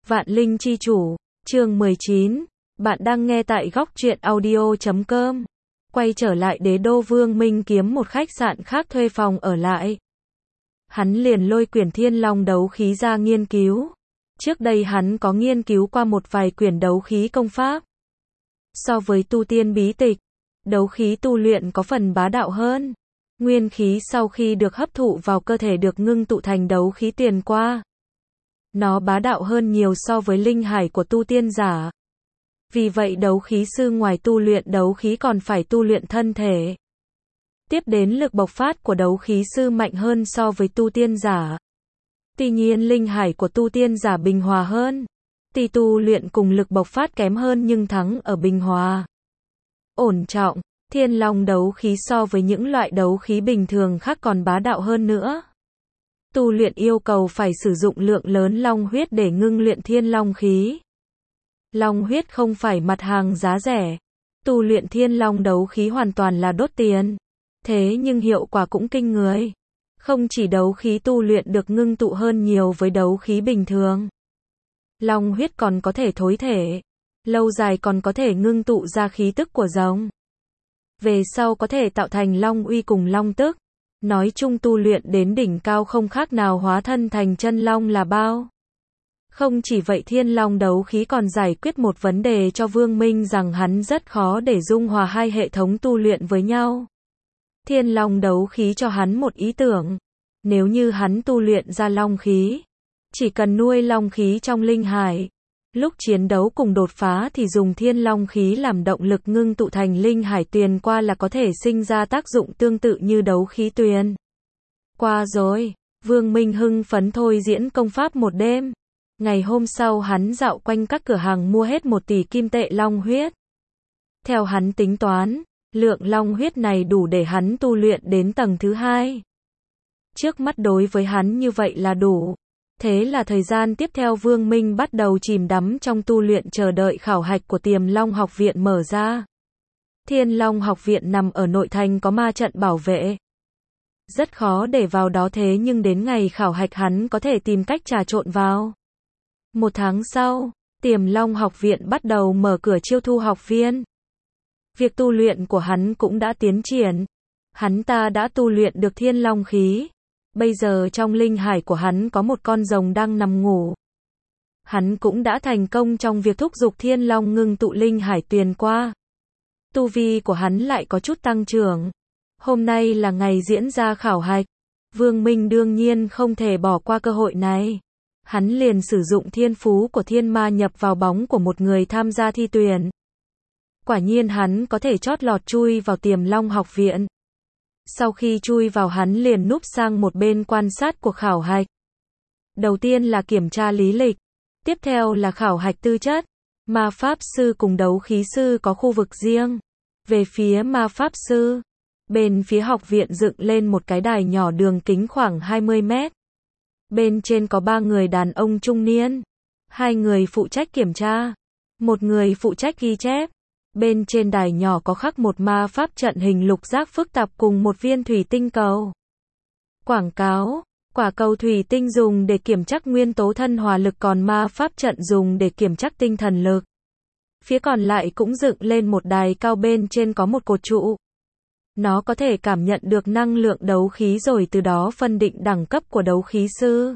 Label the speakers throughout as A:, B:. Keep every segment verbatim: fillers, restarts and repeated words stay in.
A: Vạn Linh Chi Chủ, chương mười chín, bạn đang nghe tại góc truyện audio chấm com. Quay trở lại đế đô, Vương Minh kiếm một khách sạn khác thuê phòng ở lại. Hắn liền lôi quyển Thiên Long đấu khí ra nghiên cứu. Trước đây hắn có nghiên cứu qua một vài quyển đấu khí công pháp. So với tu tiên bí tịch, đấu khí tu luyện có phần bá đạo hơn. Nguyên khí sau khi được hấp thụ vào cơ thể được ngưng tụ thành đấu khí tiền qua. Nó bá đạo hơn nhiều so với linh hải của tu tiên giả. Vì vậy đấu khí sư ngoài tu luyện đấu khí còn phải tu luyện thân thể. Tiếp đến lực bộc phát của đấu khí sư mạnh hơn so với tu tiên giả. Tuy nhiên linh hải của tu tiên giả bình hòa hơn. Tuy tu luyện cùng lực bộc phát kém hơn nhưng thắng ở bình hòa. Ổn trọng, Thiên Long đấu khí so với những loại đấu khí bình thường khác còn bá đạo hơn nữa. Tu luyện yêu cầu phải sử dụng lượng lớn long huyết để ngưng luyện thiên long khí. Long huyết không phải mặt hàng giá rẻ. Tu luyện thiên long đấu khí hoàn toàn là đốt tiền. Thế nhưng hiệu quả cũng kinh người. Không chỉ đấu khí tu luyện được ngưng tụ hơn nhiều với đấu khí bình thường. Long huyết còn có thể thối thể. Lâu dài còn có thể ngưng tụ ra khí tức của rồng. Về sau có thể tạo thành long uy cùng long tức. Nói chung tu luyện đến đỉnh cao không khác nào hóa thân thành chân long là bao. Không chỉ vậy thiên long đấu khí còn giải quyết một vấn đề cho Vương Minh rằng hắn rất khó để dung hòa hai hệ thống tu luyện với nhau. Thiên long đấu khí cho hắn một ý tưởng. Nếu như hắn tu luyện ra long khí, chỉ cần nuôi long khí trong linh hải. Lúc chiến đấu cùng đột phá thì dùng thiên long khí làm động lực ngưng tụ thành linh hải tuyền qua là có thể sinh ra tác dụng tương tự như đấu khí tuyền. Qua rồi, Vương Minh hưng phấn thôi diễn công pháp một đêm. Ngày hôm sau hắn dạo quanh các cửa hàng mua hết một tỷ kim tệ long huyết. Theo hắn tính toán, lượng long huyết này đủ để hắn tu luyện đến tầng thứ hai. Trước mắt đối với hắn như vậy là đủ. Thế là thời gian tiếp theo Vương Minh bắt đầu chìm đắm trong tu luyện chờ đợi khảo hạch của Tiềm Long học viện mở ra. Thiên Long học viện nằm ở nội thành có ma trận bảo vệ. Rất khó để vào đó thế nhưng đến ngày khảo hạch hắn có thể tìm cách trà trộn vào. Một tháng sau, Tiềm Long học viện bắt đầu mở cửa chiêu thu học viên. Việc tu luyện của hắn cũng đã tiến triển. Hắn ta đã tu luyện được thiên long khí. Bây giờ trong linh hải của hắn có một con rồng đang nằm ngủ. Hắn cũng đã thành công trong việc thúc giục thiên long ngưng tụ linh hải tuyền qua. Tu vi của hắn lại có chút tăng trưởng. Hôm nay là ngày diễn ra khảo hạch. Vương Minh đương nhiên không thể bỏ qua cơ hội này. Hắn liền sử dụng thiên phú của thiên ma nhập vào bóng của một người tham gia thi tuyển. Quả nhiên hắn có thể chót lọt chui vào Tiềm Long học viện. Sau khi chui vào hắn liền núp sang một bên quan sát cuộc khảo hạch. Đầu tiên là kiểm tra lý lịch. Tiếp theo là khảo hạch tư chất. Ma pháp sư cùng đấu khí sư có khu vực riêng. Về phía ma pháp sư, bên phía học viện dựng lên một cái đài nhỏ đường kính khoảng hai mươi mét. Bên trên có ba người đàn ông trung niên. Hai người phụ trách kiểm tra. Một người phụ trách ghi chép. Bên trên đài nhỏ có khắc một ma pháp trận hình lục giác phức tạp cùng một viên thủy tinh cầu. Quảng cáo, quả cầu thủy tinh dùng để kiểm tra nguyên tố thân hòa lực còn ma pháp trận dùng để kiểm tra tinh thần lực. Phía còn lại cũng dựng lên một đài cao bên trên có một cột trụ. Nó có thể cảm nhận được năng lượng đấu khí rồi từ đó phân định đẳng cấp của đấu khí sư.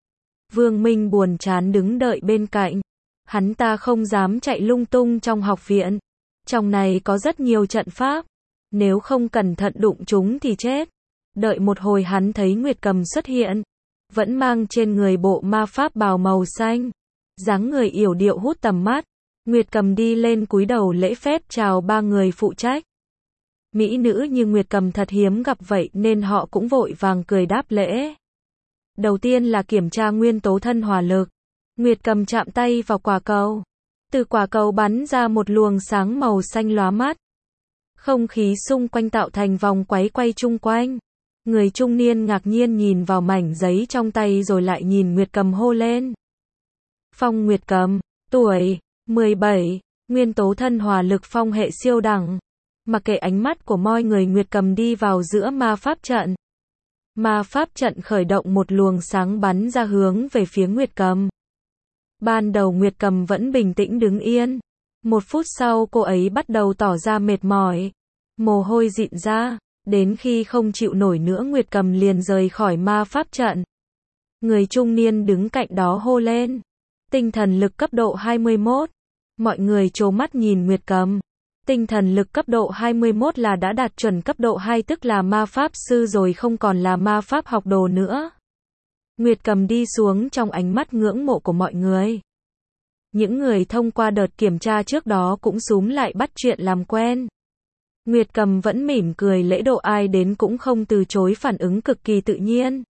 A: Vương Minh buồn chán đứng đợi bên cạnh. Hắn ta không dám chạy lung tung trong học viện. Trong này có rất nhiều trận pháp. Nếu không cẩn thận đụng chúng thì chết. Đợi một hồi hắn thấy Nguyệt Cầm xuất hiện. Vẫn mang trên người bộ ma pháp bào màu xanh. Dáng người yểu điệu hút tầm mắt. Nguyệt Cầm đi lên cúi đầu lễ phép chào ba người phụ trách. Mỹ nữ như Nguyệt Cầm thật hiếm gặp vậy nên họ cũng vội vàng cười đáp lễ. Đầu tiên là kiểm tra nguyên tố thân hòa lực. Nguyệt Cầm chạm tay vào quả cầu. Từ quả cầu bắn ra một luồng sáng màu xanh lóa mắt. Không khí xung quanh tạo thành vòng quấy quay chung quanh. Người trung niên ngạc nhiên nhìn vào mảnh giấy trong tay rồi lại nhìn Nguyệt Cầm hô lên. Phong Nguyệt Cầm, tuổi, mười bảy, nguyên tố thân hòa lực phong hệ siêu đẳng. Mặc kệ ánh mắt của mọi người Nguyệt Cầm đi vào giữa ma pháp trận. Ma pháp trận khởi động một luồng sáng bắn ra hướng về phía Nguyệt Cầm. Ban đầu Nguyệt Cầm vẫn bình tĩnh đứng yên. Một phút sau cô ấy bắt đầu tỏ ra mệt mỏi. Mồ hôi dịn ra. Đến khi không chịu nổi nữa Nguyệt Cầm liền rời khỏi ma pháp trận. Người trung niên đứng cạnh đó hô lên. Tinh thần lực cấp độ hai mươi mốt. Mọi người trố mắt nhìn Nguyệt Cầm. Tinh thần lực cấp độ hai mươi mốt là đã đạt chuẩn cấp độ hai, tức là ma pháp sư rồi, không còn là ma pháp học đồ nữa. Nguyệt Cầm đi xuống trong ánh mắt ngưỡng mộ của mọi người. Những người thông qua đợt kiểm tra trước đó cũng xúm lại bắt chuyện làm quen. Nguyệt Cầm vẫn mỉm cười lễ độ, ai đến cũng không từ chối, phản ứng cực kỳ tự nhiên.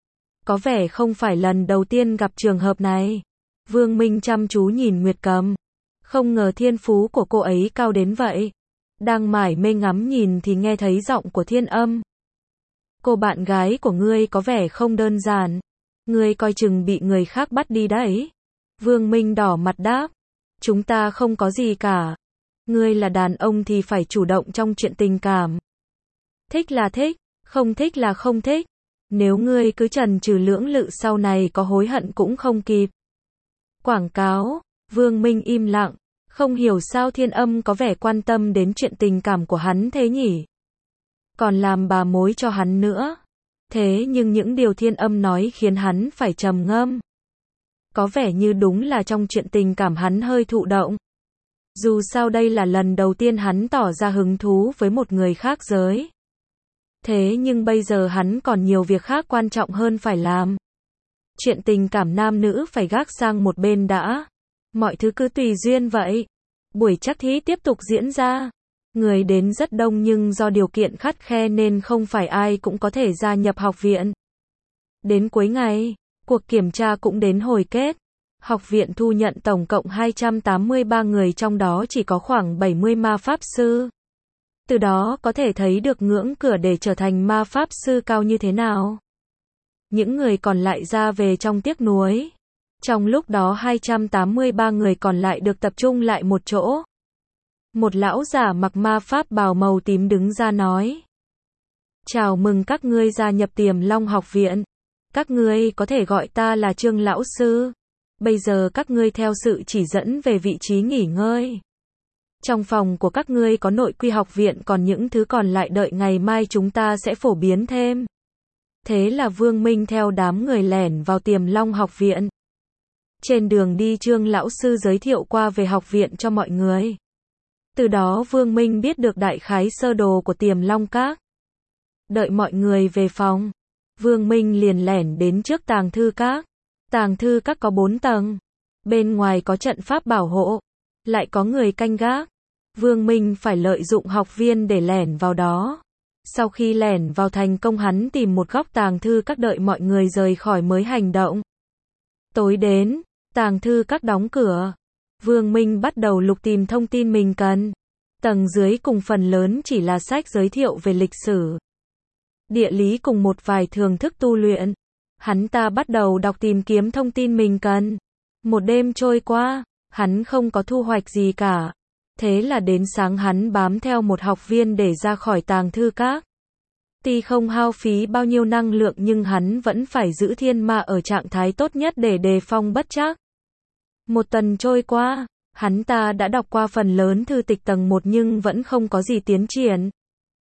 A: Có vẻ không phải lần đầu tiên gặp trường hợp này. Vương Minh chăm chú nhìn Nguyệt Cầm. Không ngờ thiên phú của cô ấy cao đến vậy. Đang mải mê ngắm nhìn thì nghe thấy giọng của Thiên Âm. Cô bạn gái của ngươi có vẻ không đơn giản. Ngươi coi chừng bị người khác bắt đi đấy. Vương Minh đỏ mặt đáp. Chúng ta không có gì cả. Ngươi là đàn ông thì phải chủ động trong chuyện tình cảm. Thích là thích, không thích là không thích. Nếu ngươi cứ chần chừ lưỡng lự sau này có hối hận cũng không kịp. Quảng cáo. Vương Minh im lặng. Không hiểu sao Thiên Âm có vẻ quan tâm đến chuyện tình cảm của hắn thế nhỉ. Còn làm bà mối cho hắn nữa. Thế nhưng những điều Thiên Âm nói khiến hắn phải trầm ngâm. Có vẻ như đúng là trong chuyện tình cảm hắn hơi thụ động. Dù sao đây là lần đầu tiên hắn tỏ ra hứng thú với một người khác giới. Thế nhưng bây giờ hắn còn nhiều việc khác quan trọng hơn phải làm. Chuyện tình cảm nam nữ phải gác sang một bên đã. Mọi thứ cứ tùy duyên vậy. Buổi trắc thí tiếp tục diễn ra. Người đến rất đông nhưng do điều kiện khắt khe nên không phải ai cũng có thể gia nhập học viện. Đến cuối ngày, cuộc kiểm tra cũng đến hồi kết. Học viện thu nhận tổng cộng hai trăm tám mươi ba người, trong đó chỉ có khoảng bảy mươi ma pháp sư. Từ đó có thể thấy được ngưỡng cửa để trở thành ma pháp sư cao như thế nào. Những người còn lại ra về trong tiếc nuối. Trong lúc đó hai trăm tám mươi ba người còn lại được tập trung lại một chỗ. Một lão giả mặc ma pháp bào màu tím đứng ra nói. Chào mừng các ngươi gia nhập Tiềm Long học viện. Các ngươi có thể gọi ta là Trương lão sư. Bây giờ các ngươi theo sự chỉ dẫn về vị trí nghỉ ngơi. Trong phòng của các ngươi có nội quy học viện, còn những thứ còn lại đợi ngày mai chúng ta sẽ phổ biến thêm. Thế là Vương Minh theo đám người lẻn vào Tiềm Long học viện. Trên đường đi Trương lão sư giới thiệu qua về học viện cho mọi người. Từ đó Vương Minh biết được đại khái sơ đồ của Tiềm Long Các. Đợi mọi người về phòng, Vương Minh liền lẻn đến trước tàng thư các. Tàng thư các có bốn tầng. Bên ngoài có trận pháp bảo hộ, lại có người canh gác. Vương Minh phải lợi dụng học viên để lẻn vào đó. Sau khi lẻn vào thành công, hắn tìm một góc tàng thư các đợi mọi người rời khỏi mới hành động. Tối đến, tàng thư các đóng cửa. Vương Minh bắt đầu lục tìm thông tin mình cần. Tầng dưới cùng phần lớn chỉ là sách giới thiệu về lịch sử, địa lý cùng một vài thưởng thức tu luyện. Hắn ta bắt đầu đọc tìm kiếm thông tin mình cần. Một đêm trôi qua, hắn không có thu hoạch gì cả. Thế là đến sáng hắn bám theo một học viên để ra khỏi tàng thư các. Tuy không hao phí bao nhiêu năng lượng nhưng hắn vẫn phải giữ thiên ma ở trạng thái tốt nhất để đề phòng bất trắc. Một tuần trôi qua, hắn ta đã đọc qua phần lớn thư tịch tầng một nhưng vẫn không có gì tiến triển.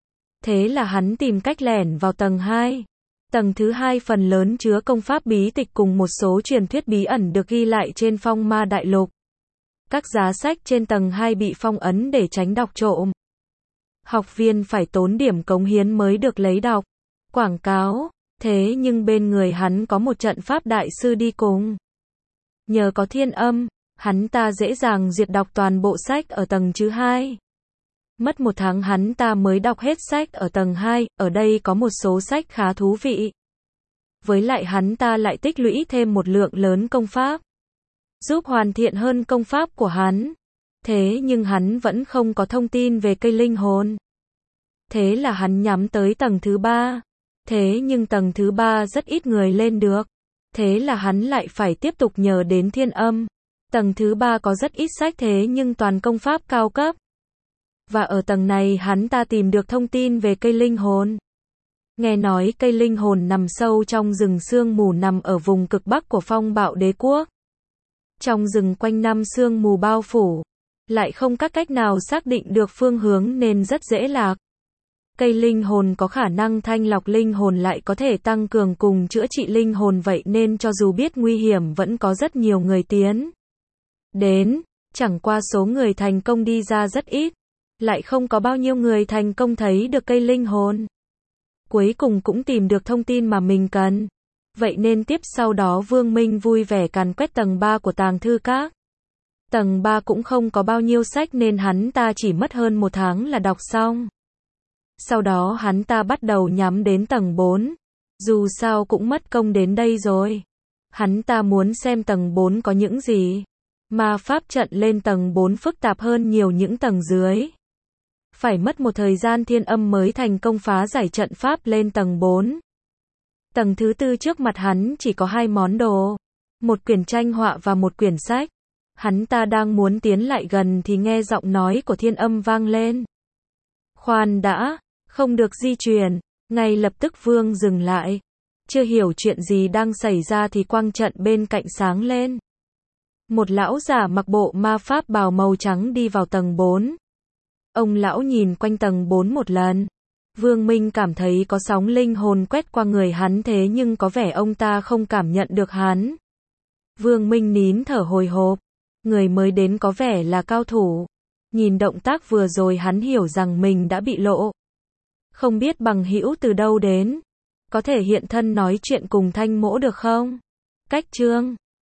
A: Thế là hắn tìm cách lẻn vào tầng hai. Tầng thứ hai phần lớn chứa công pháp bí tịch cùng một số truyền thuyết bí ẩn được ghi lại trên phong ma đại lục. Các giá sách trên tầng hai bị phong ấn để tránh đọc trộm. Học viên phải tốn điểm cống hiến mới được lấy đọc. Quảng cáo. Thế nhưng bên người hắn có một trận pháp đại sư đi cùng. Nhờ có Thiên Âm, hắn ta dễ dàng duyệt đọc toàn bộ sách ở tầng thứ hai. Mất một tháng hắn ta mới đọc hết sách ở tầng hai, ở đây có một số sách khá thú vị. Với lại hắn ta lại tích lũy thêm một lượng lớn công pháp, giúp hoàn thiện hơn công pháp của hắn. Thế nhưng hắn vẫn không có thông tin về cây linh hồn. Thế là hắn nhắm tới tầng thứ ba. Thế nhưng tầng thứ ba rất ít người lên được. Thế là hắn lại phải tiếp tục nhờ đến Thiên Âm. Tầng thứ ba có rất ít sách thế nhưng toàn công pháp cao cấp. Và ở tầng này hắn ta tìm được thông tin về cây linh hồn. Nghe nói cây linh hồn nằm sâu trong rừng sương mù nằm ở vùng cực bắc của Phong Bạo Đế Quốc. Trong rừng quanh năm sương mù bao phủ, lại không có cách nào xác định được phương hướng nên rất dễ lạc. Cây linh hồn có khả năng thanh lọc linh hồn lại có thể tăng cường cùng chữa trị linh hồn, vậy nên cho dù biết nguy hiểm vẫn có rất nhiều người tiến đến, chẳng qua số người thành công đi ra rất ít, lại không có bao nhiêu người thành công thấy được cây linh hồn. Cuối cùng cũng tìm được thông tin mà mình cần. Vậy nên tiếp sau đó Vương Minh vui vẻ càn quét tầng ba của tàng thư các. Tầng ba cũng không có bao nhiêu sách nên hắn ta chỉ mất hơn một tháng là đọc xong. Sau đó hắn ta bắt đầu nhắm đến tầng bốn. Dù sao cũng mất công đến đây rồi. Hắn ta muốn xem tầng bốn có những gì. Ma pháp trận lên tầng bốn phức tạp hơn nhiều những tầng dưới. Phải mất một thời gian Thiên Âm mới thành công phá giải trận pháp lên tầng bốn. Tầng thứ tư trước mặt hắn chỉ có hai món đồ. Một quyển tranh họa và một quyển sách. Hắn ta đang muốn tiến lại gần thì nghe giọng nói của Thiên Âm vang lên. Khoan đã, không được di chuyển. Ngay lập tức Vương dừng lại. Chưa hiểu chuyện gì đang xảy ra thì quang trận bên cạnh sáng lên. Một lão giả mặc bộ ma pháp bào màu trắng đi vào tầng bốn. Ông lão nhìn quanh tầng bốn một lần. Vương Minh cảm thấy có sóng linh hồn quét qua người hắn, thế nhưng có vẻ ông ta không cảm nhận được hắn. Vương Minh nín thở hồi hộp. Người mới đến có vẻ là cao thủ. Nhìn động tác vừa rồi hắn hiểu rằng mình đã bị lộ. Không biết bằng hữu từ đâu đến. Có thể hiện thân nói chuyện cùng Thanh Mỗ được không? Cách chương